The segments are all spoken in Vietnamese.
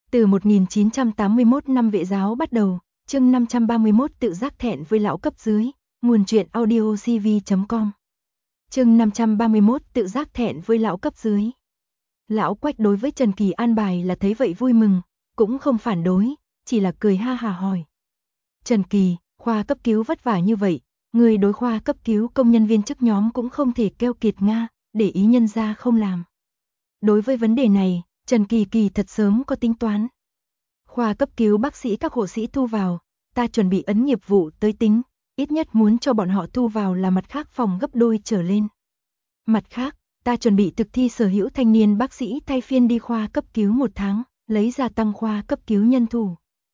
Từ 1981 năm Vệ giáo bắt đầu, chương 531 tự giác thẹn với lão cấp dưới, nguồn truyện audio cv.com. Chương 531 tự giác thẹn với lão cấp dưới. Lão Quách đối với Trần Kỳ an bài là thấy vậy vui mừng, cũng không phản đối, chỉ là cười ha hà hỏi. Trần Kỳ, khoa cấp cứu vất vả như vậy, người đối khoa cấp cứu công nhân viên chức nhóm cũng không thể keo kiệt nga, để ý nhân ra không làm. Đối với vấn đề này, Trần Kỳ thật sớm có tính toán. Khoa cấp cứu bác sĩ các hộ sĩ thu vào, ta chuẩn bị ấn nghiệp vụ tới tính, ít nhất muốn cho bọn họ thu vào là mặt khác phòng gấp đôi trở lên. Mặt khác, ta chuẩn bị thực thi sở hữu thanh niên bác sĩ thay phiên đi khoa cấp cứu 1 tháng, lấy ra tăng khoa cấp cứu nhân thủ.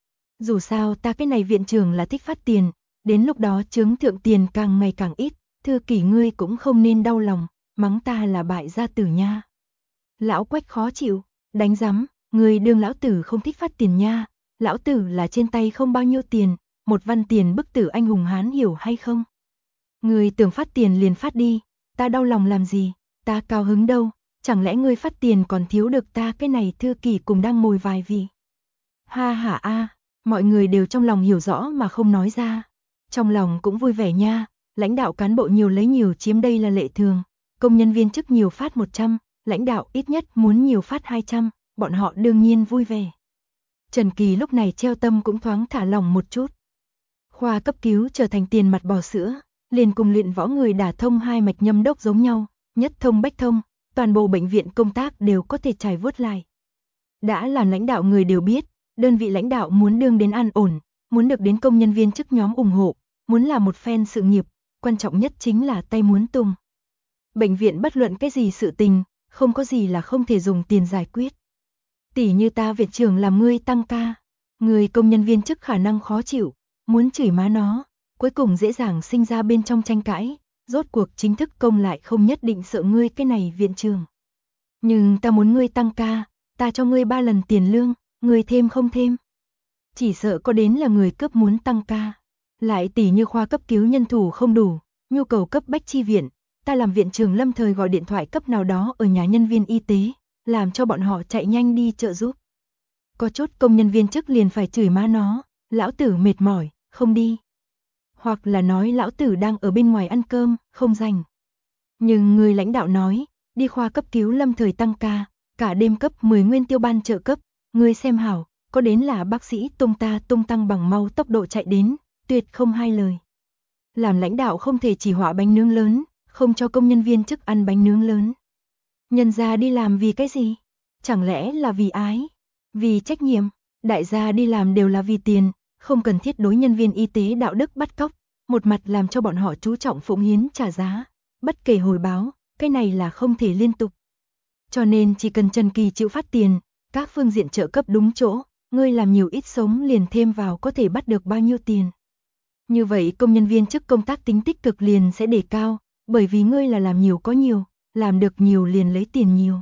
Dù sao ta cái này viện trưởng là thích phát tiền, đến lúc đó chướng thượng tiền càng ngày càng ít, Thư Kỷ ngươi cũng không nên đau lòng, mắng ta là bại gia tử nha. Lão Quách khó chịu, đánh rắm, người đương lão tử không thích phát tiền nha, lão tử là trên tay không bao nhiêu tiền, 1 văn tiền bức tử anh hùng hán hiểu hay không? Người tưởng phát tiền liền phát đi, ta đau lòng làm gì, ta cao hứng đâu, chẳng lẽ ngươi phát tiền còn thiếu được ta cái này Thư Kỷ cùng đang mồi vài vị. Ha ha a, mọi người đều trong lòng hiểu rõ mà không nói ra, trong lòng cũng vui vẻ nha, lãnh đạo cán bộ nhiều lấy nhiều chiếm đây là lệ thường, công nhân viên chức nhiều phát 100, lãnh đạo ít nhất muốn nhiều phát 200, bọn họ đương nhiên vui vẻ. Trần Kỳ lúc này treo tâm cũng thoáng thả lòng một chút. Khoa cấp cứu trở thành tiền mặt bò sữa, liền cùng luyện võ người đả thông 2 mạch nhâm đốc giống nhau, nhất thông bách thông, toàn bộ bệnh viện công tác đều có thể trải vuốt lại. Đã là lãnh đạo người đều biết, đơn vị lãnh đạo muốn đương đến an ổn, muốn được đến công nhân viên chức nhóm ủng hộ, muốn là một phen sự nghiệp, quan trọng nhất chính là tay muốn tung. Bệnh viện bất luận cái gì sự tình, không có gì là không thể dùng tiền giải quyết. Tỷ như ta viện trưởng làm ngươi tăng ca, người công nhân viên chức khả năng khó chịu, muốn chửi má nó, cuối cùng dễ dàng sinh ra bên trong tranh cãi, rốt cuộc chính thức công lại không nhất định sợ ngươi cái này viện trưởng. Nhưng ta muốn ngươi tăng ca, ta cho ngươi 3 lần tiền lương, ngươi thêm không thêm. Chỉ sợ có đến là người cấp muốn tăng ca. Lại tỷ như khoa cấp cứu nhân thủ không đủ, nhu cầu cấp bách chi viện, ta làm viện trưởng lâm thời gọi điện thoại cấp nào đó ở nhà nhân viên y tế, làm cho bọn họ chạy nhanh đi trợ giúp. Có chút công nhân viên chức liền phải chửi má nó, lão tử mệt mỏi, không đi. Hoặc là nói lão tử đang ở bên ngoài ăn cơm, không rảnh. Nhưng người lãnh đạo nói, đi khoa cấp cứu lâm thời tăng ca, cả đêm cấp 10 nguyên tiêu ban trợ cấp, người xem hảo, có đến là bác sĩ tung tăng bằng mau tốc độ chạy đến, tuyệt không hai lời. Làm lãnh đạo không thể chỉ họa bánh nướng lớn, không cho công nhân viên chức ăn bánh nướng lớn. Nhân gia đi làm vì cái gì? Chẳng lẽ là vì ái? Vì trách nhiệm? Đại gia đi làm đều là vì tiền, không cần thiết đối nhân viên y tế đạo đức bắt cóc, một mặt làm cho bọn họ chú trọng phụng hiến trả giá, bất kể hồi báo, cái này là không thể liên tục. Cho nên chỉ cần Trần Kỳ chịu phát tiền, các phương diện trợ cấp đúng chỗ, ngươi làm nhiều ít sống liền thêm vào có thể bắt được bao nhiêu tiền. Như vậy công nhân viên chức công tác tính tích cực liền sẽ đề cao, bởi vì ngươi là làm nhiều có nhiều, làm được nhiều liền lấy tiền nhiều.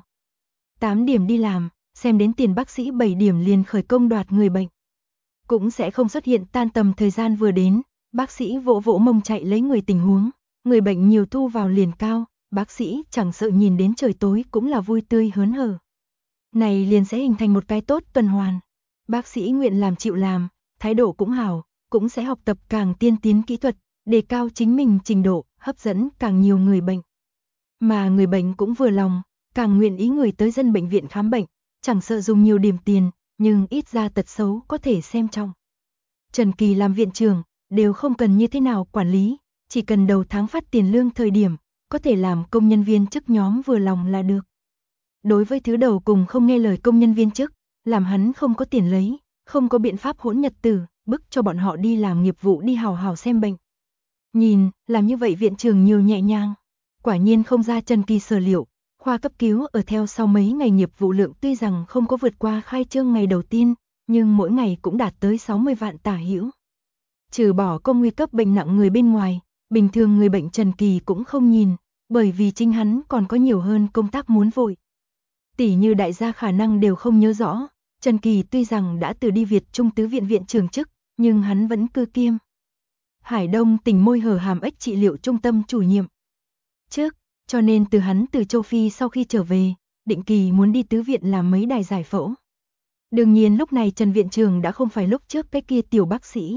8 điểm đi làm, xem đến tiền bác sĩ 7 điểm liền khởi công đoạt người bệnh. Cũng sẽ không xuất hiện tan tầm thời gian vừa đến, bác sĩ vỗ vỗ mông chạy lấy người tình huống, người bệnh nhiều thu vào liền cao, bác sĩ chẳng sợ nhìn đến trời tối cũng là vui tươi hớn hở. Này liền sẽ hình thành một cái tốt tuần hoàn. Bác sĩ nguyện làm chịu làm, thái độ cũng hảo, cũng sẽ học tập càng tiên tiến kỹ thuật, đề cao chính mình trình độ, hấp dẫn càng nhiều người bệnh. Mà người bệnh cũng vừa lòng, càng nguyện ý người tới dân bệnh viện khám bệnh, chẳng sợ dùng nhiều điểm tiền, nhưng ít ra tật xấu có thể xem trọng. Trần Kỳ làm viện trưởng, đều không cần như thế nào quản lý, chỉ cần đầu tháng phát tiền lương thời điểm, có thể làm công nhân viên chức nhóm vừa lòng là được. Đối với thứ đầu cùng không nghe lời công nhân viên chức, làm hắn không có tiền lấy, không có biện pháp hỗn nhật tử, bức cho bọn họ đi làm nghiệp vụ đi hào hào xem bệnh. Nhìn, làm như vậy viện trưởng nhiều nhẹ nhàng. Quả nhiên không ra Trần Kỳ sở liệu, khoa cấp cứu ở theo sau mấy ngày nghiệp vụ lượng tuy rằng không có vượt qua khai trương ngày đầu tiên, nhưng mỗi ngày cũng đạt tới 60 vạn tả hữu. Trừ bỏ công nguy cấp bệnh nặng người bên ngoài, bình thường người bệnh Trần Kỳ cũng không nhìn, bởi vì chính hắn còn có nhiều hơn công tác muốn vội. Tỷ như đại gia khả năng đều không nhớ rõ, Trần Kỳ tuy rằng đã từ đi Việt Trung tứ viện viện trưởng chức, nhưng hắn vẫn cư kiêm Hải Đông tỉnh môi hở hàm ếch trị liệu trung tâm chủ nhiệm. Trước, cho nên từ hắn từ châu Phi sau khi trở về, định kỳ muốn đi tứ viện làm mấy đài giải phẫu. Đương nhiên lúc này Trần Viện Trường đã không phải lúc trước cái kia tiểu bác sĩ.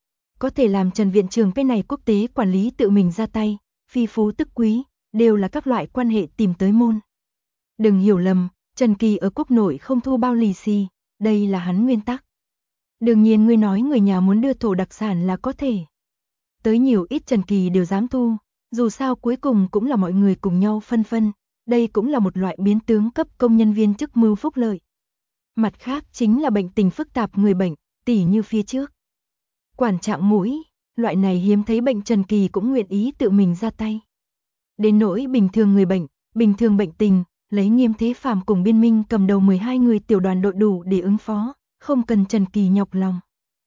Có thể làm Trần Viện Trường cái này quốc tế quản lý tự mình ra tay, phi phú tức quý, đều là các loại quan hệ tìm tới môn. Đừng hiểu lầm, Trần Kỳ ở quốc nội không thu bao lì xì, đây là hắn nguyên tắc. Đương nhiên ngươi nói người nhà muốn đưa thổ đặc sản là có thể. Tới nhiều ít Trần Kỳ đều dám thu, dù sao cuối cùng cũng là mọi người cùng nhau phân phân, đây cũng là một loại biến tướng cấp công nhân viên chức mưu phúc lợi. Mặt khác chính là bệnh tình phức tạp người bệnh, tỉ như phía trước. Quản trạng mũi, loại này hiếm thấy bệnh Trần Kỳ cũng nguyện ý tự mình ra tay. Đến nỗi bình thường người bệnh, bình thường bệnh tình, lấy Nghiêm Thế Phàm cùng Biên Minh cầm đầu 12 người tiểu đoàn đội đủ để ứng phó, không cần Trần Kỳ nhọc lòng.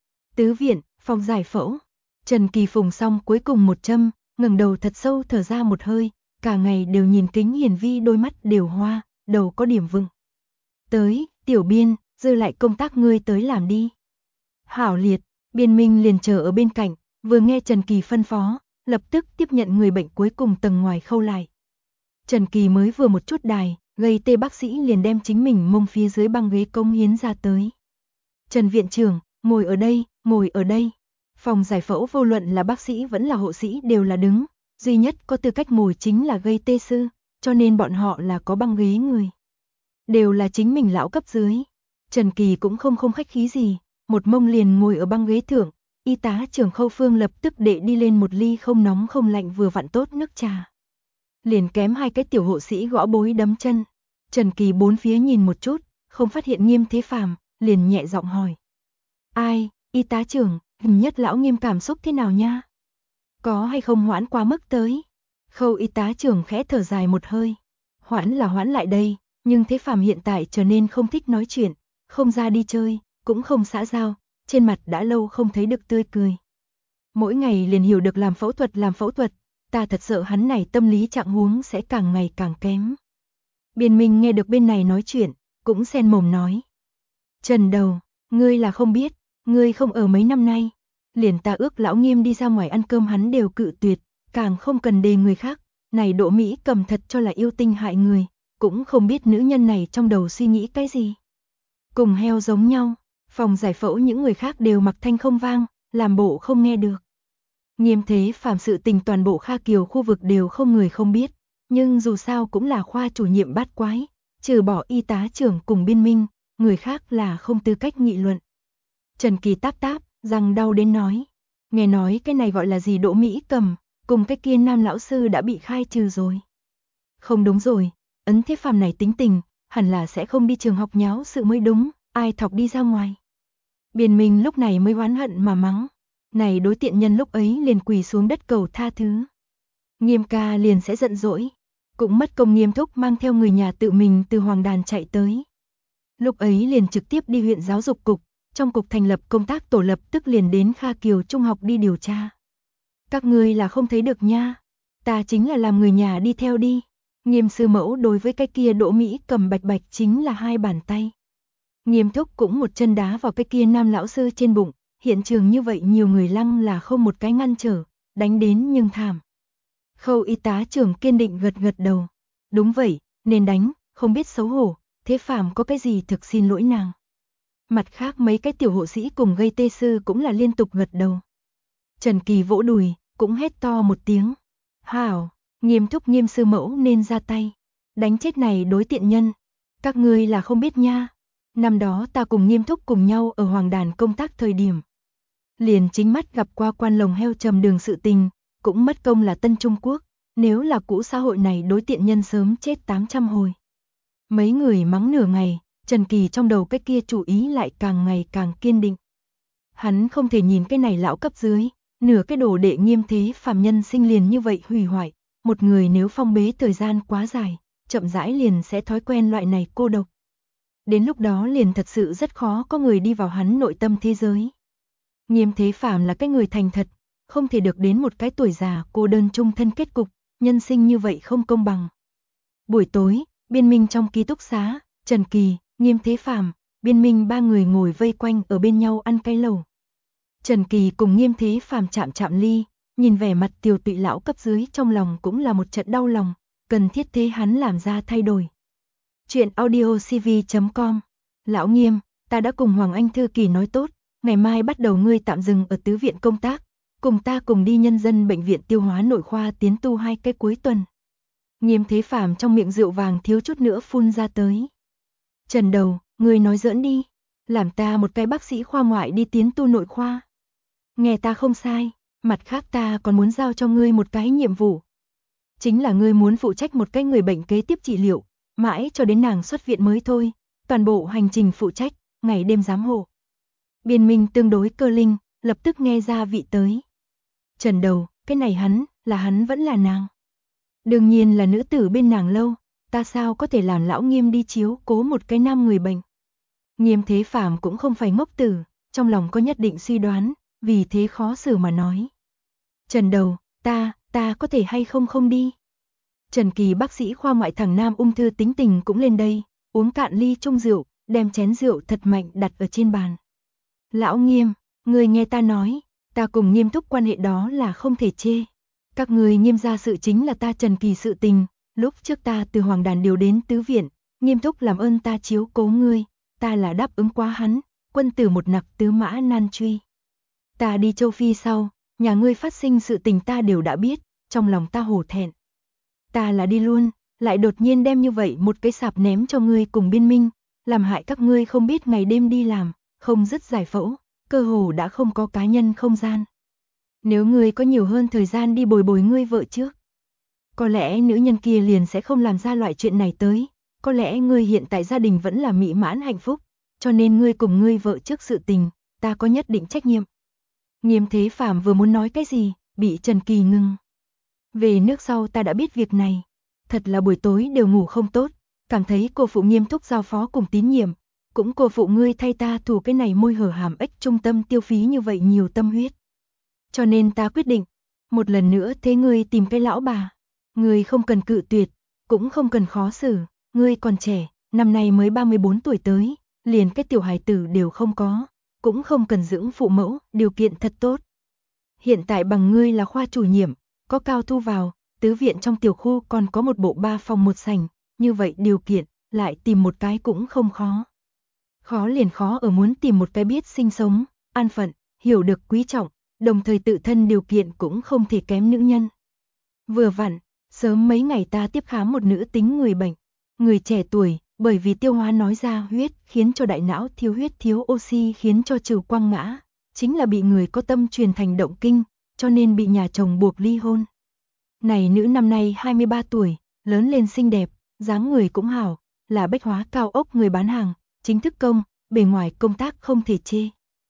Tứ viện, phòng giải phẫu. Trần Kỳ phùng xong cuối cùng một châm, ngẩng đầu thật sâu thở ra một hơi, cả ngày đều nhìn kính hiển vi đôi mắt đều hoa, đầu có điểm vừng. Tới, tiểu Biên, dư lại công tác ngươi tới làm đi. Hảo liệt, Biên Minh liền chờ ở bên cạnh, vừa nghe Trần Kỳ phân phó, lập tức tiếp nhận người bệnh cuối cùng tầng ngoài khâu lại. Trần Kỳ mới vừa một chút đài, gây tê bác sĩ liền đem chính mình mông phía dưới băng ghế cống hiến ra tới. Trần Viện Trưởng, ngồi ở đây, ngồi ở đây. Phòng giải phẫu vô luận là bác sĩ vẫn là hộ sĩ đều là đứng, duy nhất có tư cách ngồi chính là gây tê sư, cho nên bọn họ là có băng ghế người. Đều là chính mình lão cấp dưới. Trần Kỳ cũng không khách khí gì, một mông liền ngồi ở băng ghế thượng, y tá trưởng Khâu Phương lập tức đệ đi lên một ly không nóng không lạnh vừa vặn tốt nước trà. Liền kém hai cái tiểu hộ sĩ gõ bối đấm chân. Trần Kỳ bốn phía nhìn một chút, không phát hiện Nghiêm Thế Phàm, liền nhẹ giọng hỏi. Ai, y tá trưởng, hình nhất lão Nghiêm cảm xúc thế nào nha? Có hay không hoãn quá mức tới? Khâu y tá trưởng khẽ thở dài một hơi. Hoãn là hoãn lại đây, nhưng Thế Phàm hiện tại trở nên không thích nói chuyện, không ra đi chơi, cũng không xã giao, trên mặt đã lâu không thấy được tươi cười. Mỗi ngày liền hiểu được làm phẫu thuật, ta thật sợ hắn này tâm lý trạng huống sẽ càng ngày càng kém. Biên Minh nghe được bên này nói chuyện, cũng xen mồm nói. Trần Đầu, ngươi là không biết, ngươi không ở mấy năm nay, liền ta ước lão Nghiêm đi ra ngoài ăn cơm hắn đều cự tuyệt, càng không cần đề người khác, này Đỗ Mỹ cầm thật cho là yêu tinh hại người, cũng không biết nữ nhân này trong đầu suy nghĩ cái gì. Cùng heo giống nhau, phòng giải phẫu những người khác đều mặc thanh không vang, làm bộ không nghe được. Nghiêm Thế Phàm sự tình toàn bộ Kha Kiều khu vực đều không người không biết, nhưng dù sao cũng là khoa chủ nhiệm bát quái, trừ bỏ y tá trưởng cùng Biên Minh, người khác là không tư cách nghị luận. Trần Kỳ táp táp, răng đau đến nói, nghe nói cái này gọi là gì Đỗ Mỹ Cầm, cùng cái kia nam lão sư đã bị khai trừ rồi. Không đúng rồi, Ấn Thế Phàm này tính tình, hẳn là sẽ không đi trường học nháo sự mới đúng, ai thọc đi ra ngoài. Biên Minh lúc này mới oán hận mà mắng. Này đối tiện nhân lúc ấy liền quỳ xuống đất cầu tha thứ. Nghiêm ca liền sẽ giận dỗi. Cũng mất công Nghiêm thúc mang theo người nhà tự mình từ Hoàng Đàn chạy tới. Lúc ấy liền trực tiếp đi huyện giáo dục cục, trong cục thành lập công tác tổ lập tức liền đến Kha Kiều Trung học đi điều tra. Các ngươi là không thấy được nha, ta chính là làm người nhà đi theo đi. Nghiêm sư mẫu đối với cái kia Đỗ Mỹ Cầm bạch bạch chính là hai bàn tay. Nghiêm thúc cũng một chân đá vào cái kia nam lão sư trên bụng. Hiện trường như vậy nhiều người lăng là không một cái ngăn trở, đánh đến nhưng thảm. Khâu y tá trưởng kiên định gật gật đầu. Đúng vậy, nên đánh, không biết xấu hổ, Thế Phàm có cái gì thực xin lỗi nàng. Mặt khác mấy cái tiểu hộ sĩ cùng gây tê sư cũng là liên tục gật đầu. Trần Kỳ vỗ đùi, cũng hét to một tiếng. Hảo, Nghiêm thúc Nghiêm sư mẫu nên ra tay. Đánh chết này đối tiện nhân. Các ngươi là không biết nha. Năm đó ta cùng Nghiêm thúc cùng nhau ở Hoàng Đàn công tác thời điểm. Liền chính mắt gặp qua quan lồng heo trầm đường sự tình, cũng mất công là Tân Trung Quốc, nếu là cũ xã hội này đối tiện nhân sớm chết 800 hồi. Mấy người mắng nửa ngày, Trần Kỳ trong đầu cái kia chủ ý lại càng ngày càng kiên định. Hắn không thể nhìn cái này lão cấp dưới, nửa cái đồ đệ Nghiêm Thế Phàm nhân sinh liền như vậy hủy hoại, một người nếu phong bế thời gian quá dài, chậm rãi liền sẽ thói quen loại này cô độc. Đến lúc đó liền thật sự rất khó có người đi vào hắn nội tâm thế giới. Nghiêm Thế Phàm là cái người thành thật, không thể được đến một cái tuổi già cô đơn chung thân kết cục, nhân sinh như vậy không công bằng. Buổi tối, Biên Minh trong ký túc xá, Trần Kỳ, Nghiêm Thế Phàm, Biên Minh ba người ngồi vây quanh ở bên nhau ăn cái lẩu. Trần Kỳ cùng Nghiêm Thế Phàm chạm chạm ly, nhìn vẻ mặt tiều tụy lão cấp dưới trong lòng cũng là một trận đau lòng, cần thiết thế hắn làm ra thay đổi. Chuyện audiocv.com. Lão Nghiêm, ta đã cùng Hoàng Anh thư ký nói tốt, ngày mai bắt đầu ngươi tạm dừng ở tứ viện công tác, cùng ta cùng đi nhân dân bệnh viện tiêu hóa nội khoa tiến tu 2 cái cuối tuần. Nghiêm Thế Phàm trong miệng rượu vàng thiếu chút nữa phun ra tới. Trần Đầu, ngươi nói giỡn đi, làm ta một cái bác sĩ khoa ngoại đi tiến tu nội khoa. Nghe ta không sai, mặt khác ta còn muốn giao cho ngươi một cái nhiệm vụ. Chính là ngươi muốn phụ trách một cái người bệnh kế tiếp trị liệu, mãi cho đến nàng xuất viện mới thôi, toàn bộ hành trình phụ trách, ngày đêm giám hộ. Biên Minh tương đối cơ linh, lập tức nghe ra vị tới. Trần Đầu, cái này hắn vẫn là nàng. Đương nhiên là nữ tử bên nàng lâu, ta sao có thể làm lão Nghiêm đi chiếu cố một cái nam người bệnh. Nghiêm Thế Phàm cũng không phải ngốc tử, trong lòng có nhất định suy đoán, vì thế khó xử mà nói. Trần Đầu, ta có thể hay không đi. Trần Kỳ bác sĩ khoa ngoại thằng nam ung thư tính tình cũng lên đây, uống cạn ly chung rượu, đem chén rượu thật mạnh đặt ở trên bàn. Lão Nghiêm, người nghe ta nói, ta cùng Nghiêm Thúc quan hệ đó là không thể chê. Các người Nghiêm gia sự chính là ta Trần Kỳ sự tình, lúc trước ta từ Hoàng Đàn điều đến tứ viện, Nghiêm Thúc làm ơn ta chiếu cố ngươi, ta là đáp ứng quá hắn, quân tử một nặc tứ mã nan truy. Ta đi châu Phi sau, nhà ngươi phát sinh sự tình ta đều đã biết, trong lòng ta hổ thẹn. Ta là đi luôn, lại đột nhiên đem như vậy một cái sạp ném cho ngươi cùng Biên Minh, làm hại các ngươi không biết ngày đêm đi làm, không dứt giải phẫu, cơ hồ đã không có cá nhân không gian. Nếu ngươi có nhiều hơn thời gian đi bồi bồi ngươi vợ trước, có lẽ nữ nhân kia liền sẽ không làm ra loại chuyện này tới, có lẽ ngươi hiện tại gia đình vẫn là mỹ mãn hạnh phúc, cho nên ngươi cùng ngươi vợ trước sự tình, ta có nhất định trách nhiệm. Nghiêm Thế Phàm vừa muốn nói cái gì, bị Trần Kỳ ngừng. Về nước sau ta đã biết việc này, thật là buổi tối đều ngủ không tốt, cảm thấy cô phụ Nghiêm Thúc giao phó cùng tín nhiệm, cũng cô phụ ngươi thay ta thủ cái này môi hở hàm ếch trung tâm tiêu phí như vậy nhiều tâm huyết. Cho nên ta quyết định, một lần nữa thế ngươi tìm cái lão bà, ngươi không cần cự tuyệt, cũng không cần khó xử, ngươi còn trẻ, năm nay mới 34 tuổi tới, liền cái tiểu hài tử đều không có, cũng không cần dưỡng phụ mẫu, điều kiện thật tốt. Hiện tại bằng ngươi là khoa chủ nhiệm, có cao thu vào, tứ viện trong tiểu khu còn có một bộ 3 phòng 1 sảnh, như vậy điều kiện, lại tìm một cái cũng không khó. Khó liền khó ở muốn tìm một cái biết sinh sống, an phận, hiểu được quý trọng, đồng thời tự thân điều kiện cũng không thể kém nữ nhân. Vừa vặn, sớm mấy ngày ta tiếp khám một nữ tính người bệnh, người trẻ tuổi, bởi vì tiêu hóa nói ra huyết khiến cho đại não thiếu huyết thiếu oxy khiến cho trừ quang ngã, chính là bị người có tâm truyền thành động kinh, cho nên bị nhà chồng buộc ly hôn. Này nữ năm nay 23 tuổi, lớn lên xinh đẹp, dáng người cũng hảo, là bách hóa cao ốc người bán hàng, chính thức công, bề ngoài công tác không thể chê.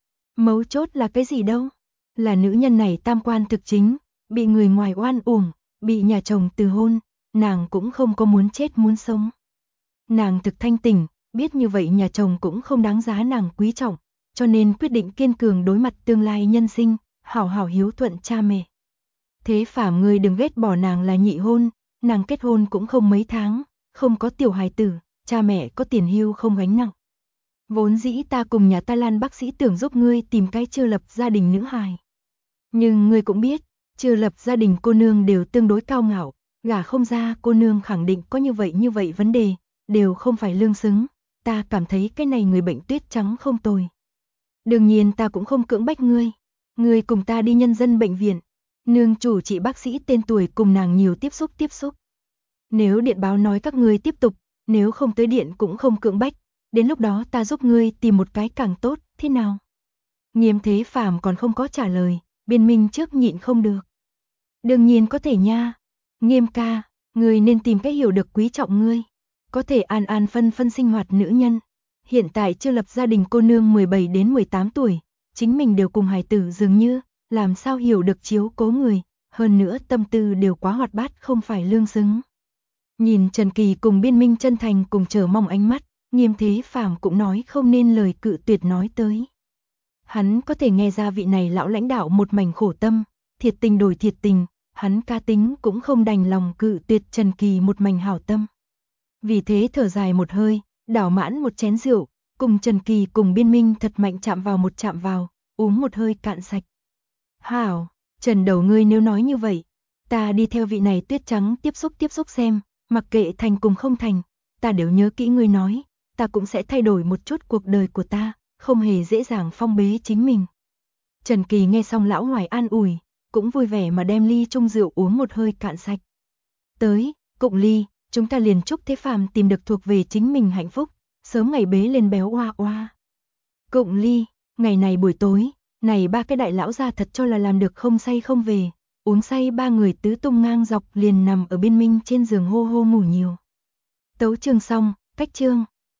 Mấu chốt là cái gì đâu? Là nữ nhân này tam quan thực chính, bị người ngoài oan uổng, bị nhà chồng từ hôn, nàng cũng không có muốn chết muốn sống. Nàng thực thanh tỉnh, biết như vậy nhà chồng cũng không đáng giá nàng quý trọng, cho nên quyết định kiên cường đối mặt tương lai nhân sinh, hảo hảo hiếu thuận cha mẹ. Thế Phàm ngươi đừng ghét bỏ nàng là nhị hôn, nàng kết hôn cũng không mấy tháng, không có tiểu hài tử, cha mẹ có tiền hưu không gánh nặng. Vốn dĩ ta cùng nhà ta Lan bác sĩ tưởng giúp ngươi tìm cái chưa lập gia đình nữ hài. Nhưng ngươi cũng biết, chưa lập gia đình cô nương đều tương đối cao ngạo, gả không ra cô nương khẳng định có như vậy vấn đề, đều không phải lương xứng, ta cảm thấy cái này người bệnh tuyết trắng không tồi. Đương nhiên ta cũng không cưỡng bách ngươi cùng ta đi nhân dân bệnh viện, nương chủ trị bác sĩ tên tuổi cùng nàng nhiều tiếp xúc. Nếu điện báo nói các ngươi tiếp tục, nếu không tới điện cũng không cưỡng bách, đến lúc đó ta giúp ngươi tìm một cái càng tốt, thế nào? Nghiêm Thế Phàm còn không có trả lời, Biên Minh trước nhịn không được. Đương nhiên có thể nha, Nghiêm ca, ngươi nên tìm cách hiểu được quý trọng ngươi, có thể an an phân sinh hoạt nữ nhân. Hiện tại chưa lập gia đình cô nương 17 đến 18 tuổi, chính mình đều cùng hài tử dường như, làm sao hiểu được chiếu cố người, hơn nữa tâm tư đều quá hoạt bát không phải lương xứng. Nhìn Trần Kỳ cùng Biên Minh chân thành cùng chờ mong ánh mắt, Nghiêm Thế Phàm cũng nói không nên lời cự tuyệt nói tới. Hắn có thể nghe ra vị này lão lãnh đạo một mảnh khổ tâm, thiệt tình đổi thiệt tình, hắn ca tính cũng không đành lòng cự tuyệt Trần Kỳ một mảnh hảo tâm. Vì thế thở dài một hơi, đảo mãn một chén rượu, cùng Trần Kỳ cùng Biên Minh thật mạnh chạm vào, uống một hơi cạn sạch. Hảo, Trần Đầu ngươi nếu nói như vậy, ta đi theo vị này tuyết trắng tiếp xúc xem, mặc kệ thành cùng không thành, ta đều nhớ kỹ ngươi nói, ta cũng sẽ thay đổi một chút cuộc đời của ta, không hề dễ dàng phong bế chính mình. Trần Kỳ nghe xong lão Hoài an ủi, cũng vui vẻ mà đem ly chung rượu uống một hơi cạn sạch. Tới, cụng ly, chúng ta liền chúc Thế Phàm tìm được thuộc về chính mình hạnh phúc, sớm ngày bế lên béo oa oa. Cụng ly, ngày này buổi tối, này ba cái đại lão gia thật cho là làm được không say không về, uống say ba người tứ tung ngang dọc liền nằm ở bên Minh trên giường hô hô ngủ nhiều. Tấu chương xong, cách chương.